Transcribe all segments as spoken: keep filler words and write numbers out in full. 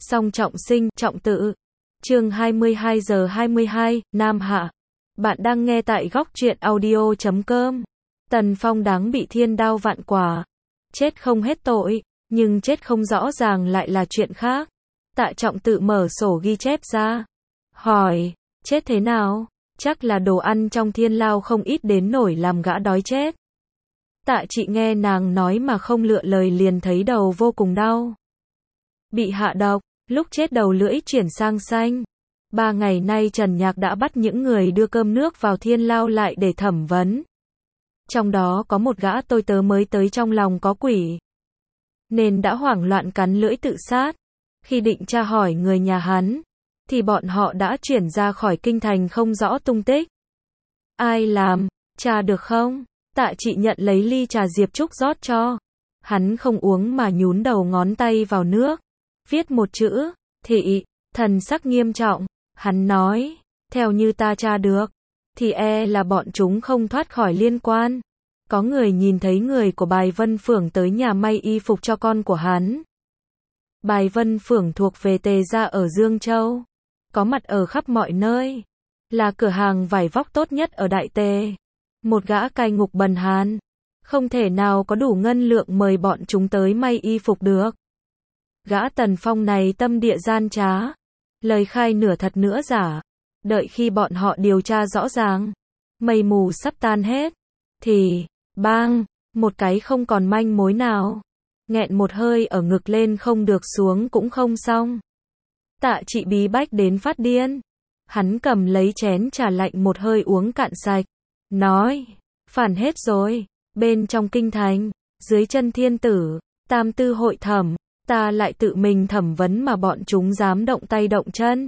Song trọng sinh, trọng tự. Chương hai mươi hai giờ hai mươi hai, Nam Hạ. Bạn đang nghe tại góc truyện audio chấm com. Tần Phong đáng bị thiên đao vạn quả. Chết không hết tội, nhưng chết không rõ ràng lại là chuyện khác. Tạ Trọng Tự mở sổ ghi chép ra. Hỏi, chết thế nào? Chắc là đồ ăn trong thiên lao không ít đến nổi làm gã đói chết. Tạ Trị nghe nàng nói mà không lựa lời liền thấy đầu vô cùng đau. Bị hạ độc, lúc chết đầu lưỡi chuyển sang xanh. Ba ngày nay Trần Nhạc đã bắt những người đưa cơm nước vào thiên lao lại để thẩm vấn. Trong đó có một gã tôi tớ mới tới trong lòng có quỷ, nên đã hoảng loạn cắn lưỡi tự sát. Khi định tra hỏi người nhà hắn, thì bọn họ đã chuyển ra khỏi kinh thành không rõ tung tích. Ai làm, tra được không? Tạ Trị nhận lấy ly trà Diệp Trúc rót cho. Hắn không uống mà nhún đầu ngón tay vào nước, viết một chữ, thị, thần sắc nghiêm trọng. Hắn nói, theo như ta tra được, thì e là bọn chúng không thoát khỏi liên quan. Có người nhìn thấy người của Bài Vân Phưởng tới nhà may y phục cho con của hắn. Bài Vân Phưởng thuộc về Tề gia ở Dương Châu, có mặt ở khắp mọi nơi, là cửa hàng vải vóc tốt nhất ở Đại Tề. Một gã cai ngục bần hàn, không thể nào có đủ ngân lượng mời bọn chúng tới may y phục được. Gã Tần Phong này tâm địa gian trá, lời khai nửa thật nửa giả. Đợi khi bọn họ điều tra rõ ràng, mây mù sắp tan hết, thì, bang, một cái không còn manh mối nào. Nghẹn một hơi ở ngực lên không được xuống cũng không xong. Tạ Trị bí bách đến phát điên. Hắn cầm lấy chén trà lạnh một hơi uống cạn sạch. Nói, phản hết rồi. Bên trong kinh thành, dưới chân thiên tử, tam tư hội thẩm, ta lại tự mình thẩm vấn mà bọn chúng dám động tay động chân.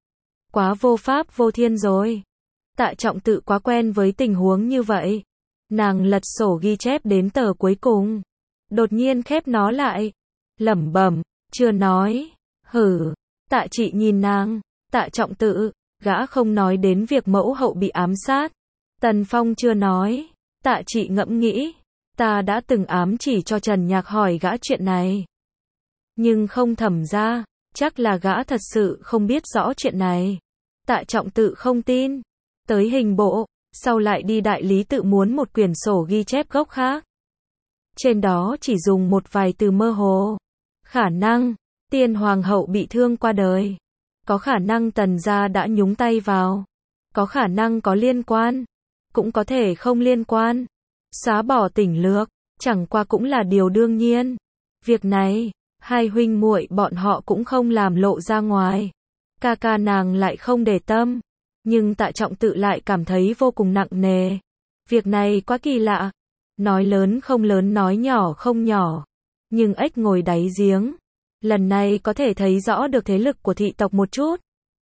Quá vô pháp vô thiên rồi. Tạ Trọng Tự quá quen với tình huống như vậy. Nàng lật sổ ghi chép đến tờ cuối cùng, đột nhiên khép nó lại, lẩm bẩm, chưa nói. Hử. Tạ Trị nhìn nàng. Tạ Trọng Tự, gã không nói đến việc mẫu hậu bị ám sát. Tần Phong chưa nói. Tạ Trị ngẫm nghĩ, ta đã từng ám chỉ cho Trần Nhạc hỏi gã chuyện này, nhưng không thẩm ra, chắc là gã thật sự không biết rõ chuyện này. Tạ Trọng Tự không tin. Tới hình bộ, sau lại đi đại lý tự muốn một quyển sổ ghi chép gốc khác. Trên đó chỉ dùng một vài từ mơ hồ. Khả năng, tiên hoàng hậu bị thương qua đời. Có khả năng Tần gia đã nhúng tay vào. Có khả năng có liên quan. Cũng có thể không liên quan. Xóa bỏ tỉnh lược, chẳng qua cũng là điều đương nhiên. Việc này, hai huynh muội bọn họ cũng không làm lộ ra ngoài. Ca ca nàng lại không để tâm. Nhưng Tạ Trọng Tự lại cảm thấy vô cùng nặng nề. Việc này quá kỳ lạ. Nói lớn không lớn, nói nhỏ không nhỏ. Nhưng ếch ngồi đáy giếng. Lần này có thể thấy rõ được thế lực của thị tộc một chút.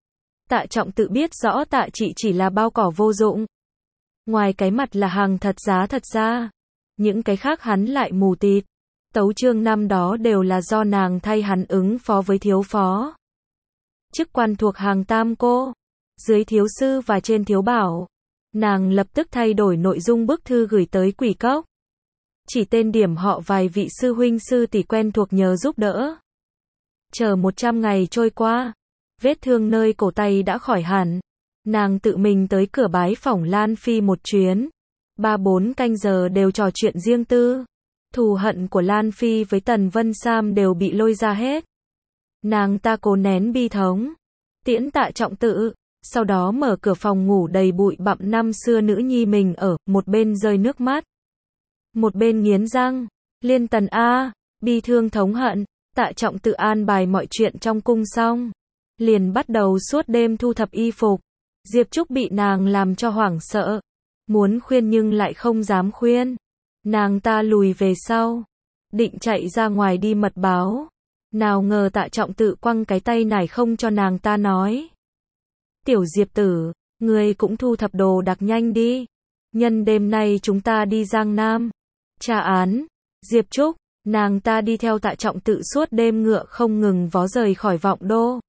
Tạ Trọng Tự biết rõ Tạ Trị chỉ là bao cỏ vô dụng. Ngoài cái mặt là hàng thật giá thật ra, những cái khác hắn lại mù tịt. Tấu chương năm đó đều là do nàng thay hắn ứng phó với thiếu phó. Chức quan thuộc hàng tam cô, dưới thiếu sư và trên thiếu bảo. Nàng lập tức thay đổi nội dung bức thư gửi tới Quỷ Cốc. Chỉ tên điểm họ vài vị sư huynh sư tỷ quen thuộc nhờ giúp đỡ. Chờ một trăm ngày trôi qua, vết thương nơi cổ tay đã khỏi hẳn. Nàng tự mình tới cửa bái phỏng Lan Phi một chuyến. Ba bốn canh giờ đều trò chuyện riêng tư. Thù hận của Lan Phi với Tần Vân Sam đều bị lôi ra hết. Nàng ta cố nén bi thống, tiễn Tạ Trọng Tự, sau đó mở cửa phòng ngủ đầy bụi bặm năm xưa nữ nhi mình ở, một bên rơi nước mắt, một bên nghiến răng. Liên Tần a, bi thương thống hận. Tạ Trọng Tự an bài mọi chuyện trong cung xong, liền bắt đầu suốt đêm thu thập y phục. Diệp Trúc bị nàng làm cho hoảng sợ, muốn khuyên nhưng lại không dám khuyên. Nàng ta lùi về sau, định chạy ra ngoài đi mật báo. Nào ngờ Tạ Trọng Tự quăng cái tay này không cho nàng ta nói. Tiểu Diệp tử, ngươi cũng thu thập đồ đạc nhanh đi. Nhân đêm nay chúng ta đi Giang Nam tra án. Diệp Trúc, nàng ta đi theo Tạ Trọng Tự suốt đêm ngựa không ngừng vó rời khỏi Vọng Đô.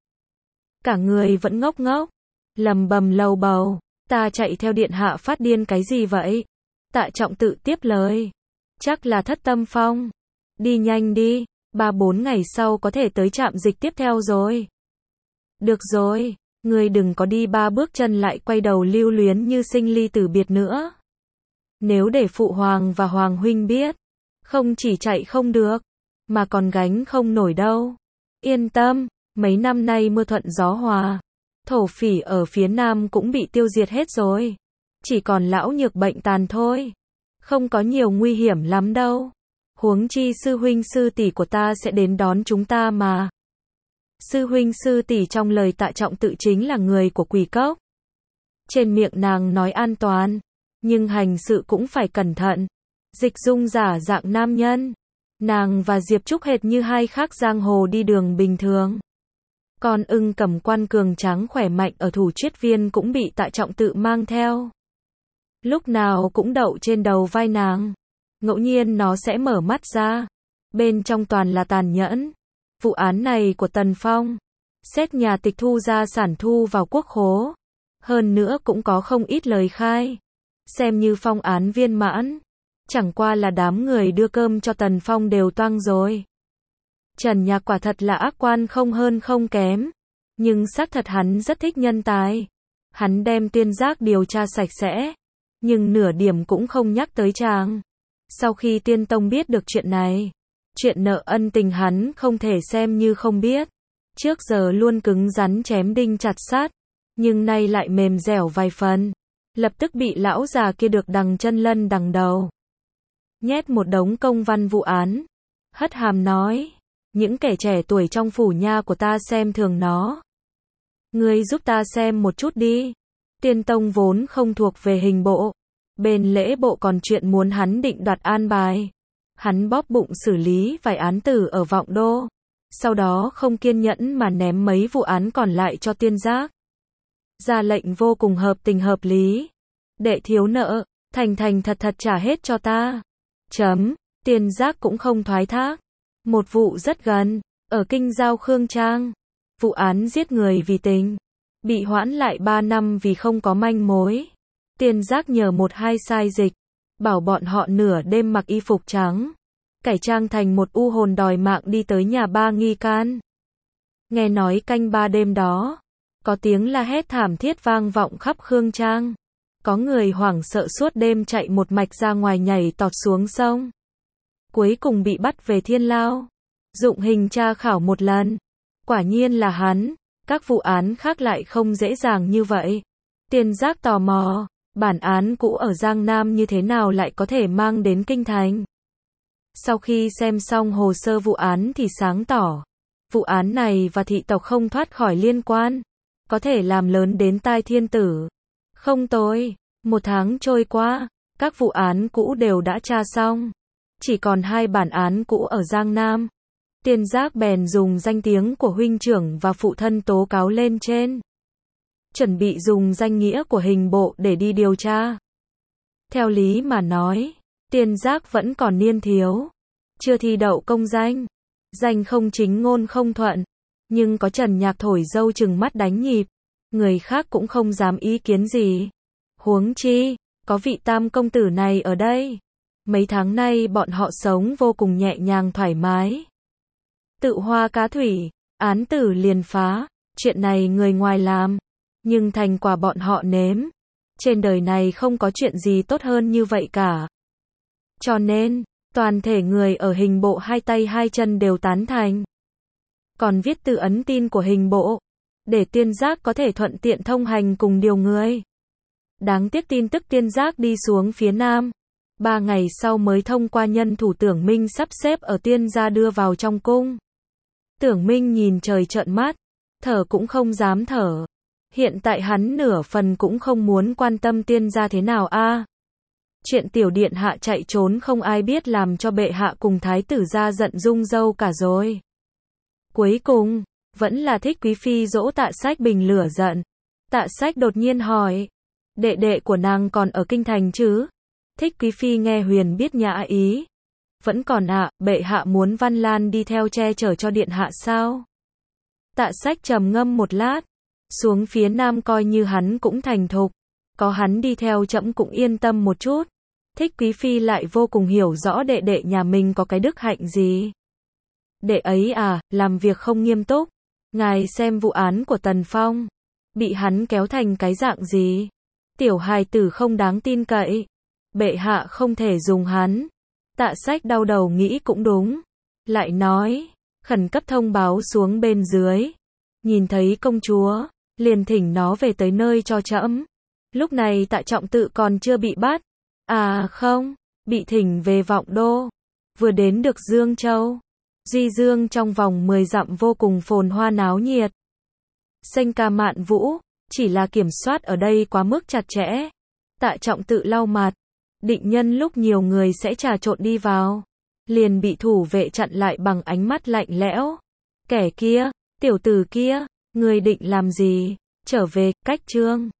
Cả người vẫn ngốc ngốc, lầm bầm lầu bầu, ta chạy theo điện hạ phát điên cái gì vậy? Tạ Trọng Tự tiếp lời, chắc là Thất Tâm Phong. Đi nhanh đi, Ba bốn ngày sau có thể tới trạm dịch tiếp theo rồi. Được rồi, ngươi đừng có đi ba bước chân lại quay đầu lưu luyến như sinh ly tử biệt nữa. Nếu để phụ hoàng và hoàng huynh biết, không chỉ chạy không được, mà còn gánh không nổi đâu. Yên tâm, mấy năm nay mưa thuận gió hòa, thổ phỉ ở phía nam cũng bị tiêu diệt hết rồi. Chỉ còn lão nhược bệnh tàn thôi. Không có nhiều nguy hiểm lắm đâu. Huống chi sư huynh sư tỷ của ta sẽ đến đón chúng ta mà. Sư huynh sư tỷ trong lời Tạ Trọng Tự chính là người của Quỷ Cốc. Trên miệng nàng nói an toàn, nhưng hành sự cũng phải cẩn thận. Dịch Dung giả dạng nam nhân. Nàng và Diệp Trúc hệt như hai khác giang hồ đi đường bình thường. Còn ưng cầm quan cường tráng khỏe mạnh ở thủ triết viên cũng bị Tạ Trọng Tự mang theo. Lúc nào cũng đậu trên đầu vai nàng. Ngẫu nhiên nó sẽ mở mắt ra. Bên trong toàn là tàn nhẫn. Vụ án này của Tần Phong. Xét nhà tịch thu gia sản thu vào quốc khố. Hơn nữa cũng có không ít lời khai. Xem như phong án viên mãn. Chẳng qua là đám người đưa cơm cho Tần Phong đều toang rồi. Trần Nhạc quả thật là ác quan không hơn không kém. Nhưng xác thật hắn rất thích nhân tài. Hắn đem Tuyên Giác điều tra sạch sẽ. Nhưng nửa điểm cũng không nhắc tới chàng. Sau khi Tiên Tông biết được chuyện này, chuyện nợ ân tình hắn không thể xem như không biết. Trước giờ luôn cứng rắn chém đinh chặt sắt, nhưng nay lại mềm dẻo vài phần. Lập tức bị lão già kia được đằng chân lân đằng đầu. Nhét một đống công văn vụ án. Hất hàm nói, những kẻ trẻ tuổi trong phủ nha của ta xem thường nó. Ngươi giúp ta xem một chút đi. Tiên Tông vốn không thuộc về hình bộ. Bên lễ bộ còn chuyện muốn hắn định đoạt an bài. Hắn bóp bụng xử lý vài án tử ở Vọng Đô. Sau đó không kiên nhẫn mà ném mấy vụ án còn lại cho Tiên Giác. Ra lệnh vô cùng hợp tình hợp lý. Đệ thiếu nợ, thành thành thật thật trả hết cho ta. Chấm, Tiên Giác cũng không thoái thác. Một vụ rất gần, ở kinh giao Khương Trang. Vụ án giết người vì tình. Bị hoãn lại ba năm vì không có manh mối. Tiên Giác nhờ một hai sai dịch. Bảo bọn họ nửa đêm mặc y phục trắng. Cải trang thành một u hồn đòi mạng đi tới nhà ba nghi can. Nghe nói canh ba đêm đó. Có tiếng la hét thảm thiết vang vọng khắp Khương Trang. Có người hoảng sợ suốt đêm chạy một mạch ra ngoài nhảy tọt xuống sông. Cuối cùng bị bắt về Thiên Lao. Dụng hình tra khảo một lần. Quả nhiên là hắn. Các vụ án khác lại không dễ dàng như vậy. Tiên Giác tò mò. Bản án cũ ở Giang Nam như thế nào lại có thể mang đến kinh thành. Sau khi xem xong hồ sơ vụ án thì sáng tỏ. Vụ án này và thị tộc không thoát khỏi liên quan. Có thể làm lớn đến tai thiên tử. Không tồi. Một tháng trôi qua. Các vụ án cũ đều đã tra xong. Chỉ còn hai bản án cũ ở Giang Nam. Tiên Giác bèn dùng danh tiếng của huynh trưởng và phụ thân tố cáo lên trên. Chuẩn bị dùng danh nghĩa của hình bộ để đi điều tra. Theo lý mà nói, Tiên Giác vẫn còn niên thiếu. Chưa thi đậu công danh. Danh không chính ngôn không thuận. Nhưng có Trần Nhạc thổi dâu chừng mắt đánh nhịp. Người khác cũng không dám ý kiến gì. Huống chi, có vị tam công tử này ở đây. Mấy tháng nay bọn họ sống vô cùng nhẹ nhàng thoải mái. Tự hoa cá thủy, án tử liền phá. Chuyện này người ngoài làm. Nhưng thành quả bọn họ nếm. Trên đời này không có chuyện gì tốt hơn như vậy cả. Cho nên, toàn thể người ở hình bộ hai tay hai chân đều tán thành. Còn viết từ ấn tin của hình bộ. Để Tiên Giác có thể thuận tiện thông hành cùng điều người. Đáng tiếc tin tức Tiên Giác đi xuống phía Nam. Ba ngày sau mới thông qua nhân thủ Tưởng Minh sắp xếp ở Tiên gia đưa vào trong cung. Tưởng Minh nhìn trời trợn mắt. Thở cũng không dám thở. Hiện tại hắn nửa phần cũng không muốn quan tâm Tiên gia thế nào a. À, chuyện tiểu điện hạ chạy trốn không ai biết làm cho bệ hạ cùng thái tử gia giận rung râu cả rồi. Cuối cùng, vẫn là Thích Quý Phi dỗ Tạ Sách bình lửa giận. Tạ Sách đột nhiên hỏi, đệ đệ của nàng còn ở kinh thành chứ? Thích Quý Phi nghe huyền biết nhã ý. Vẫn còn ạ, à, bệ hạ muốn Văn Lan đi theo che chở cho điện hạ sao? Tạ Sách trầm ngâm một lát. Xuống phía Nam coi như hắn cũng thành thục. Có hắn đi theo trẫm cũng yên tâm một chút. Thích Quý Phi lại vô cùng hiểu rõ đệ đệ nhà mình có cái đức hạnh gì. Đệ ấy à, làm việc không nghiêm túc. Ngài xem vụ án của Tần Phong. Bị hắn kéo thành cái dạng gì? Tiểu hài tử không đáng tin cậy. Bệ hạ không thể dùng hắn. Tạ Sách đau đầu nghĩ cũng đúng. Lại nói, khẩn cấp thông báo xuống bên dưới. Nhìn thấy công chúa, liền thỉnh nó về tới nơi cho trẫm. Lúc này Tạ Trọng Tự còn chưa bị bắt. À không, bị thỉnh về Vọng Đô. Vừa đến được Dương Châu. Duy Dương trong vòng mười dặm vô cùng phồn hoa náo nhiệt. Xanh ca mạn vũ, chỉ là kiểm soát ở đây quá mức chặt chẽ. Tạ Trọng Tự lau mặt, định nhân lúc nhiều người sẽ trà trộn đi vào, liền bị thủ vệ chặn lại bằng ánh mắt lạnh lẽo. Kẻ kia, tiểu tử kia, người định làm gì? Trở về, cách trương.